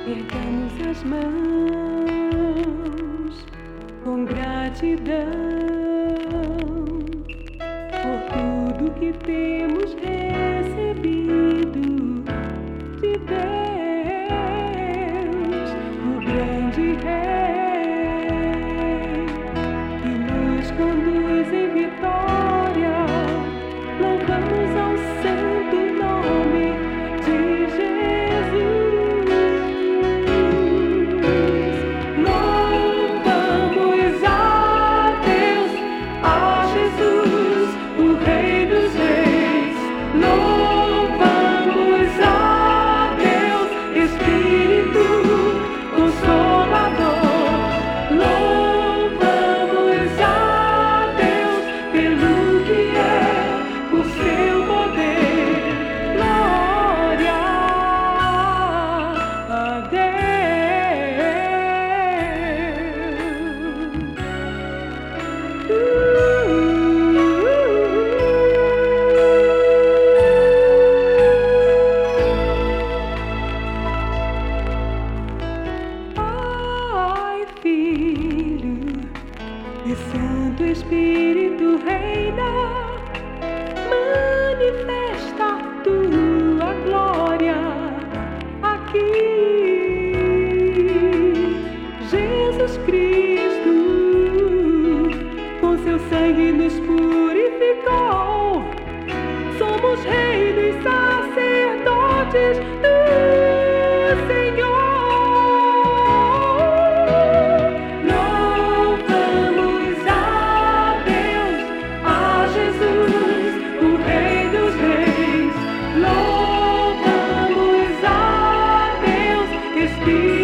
Ergamos as mãos com gratidão por tudo que temos recebido de Deus, o grande Rei que nos conduz em vitória. Louvamos ao santo nome de Jesus. Louvamos a Deus, a Jesus, o Rei dos Reis. Louvamos a Deus, Espírito Consolador. Louvamos a Deus pelo que é, por seu poder. Glória a Pai, Filho e Santo Espírito reina, manifesta tua glória aqui. Jesus Cristo, com seu sangue nos purificou. Somos reis e sacerdotes do Senhor. Louvamos a Deus, a Jesus, o Rei dos Reis. Louvamos a Deus, Espírito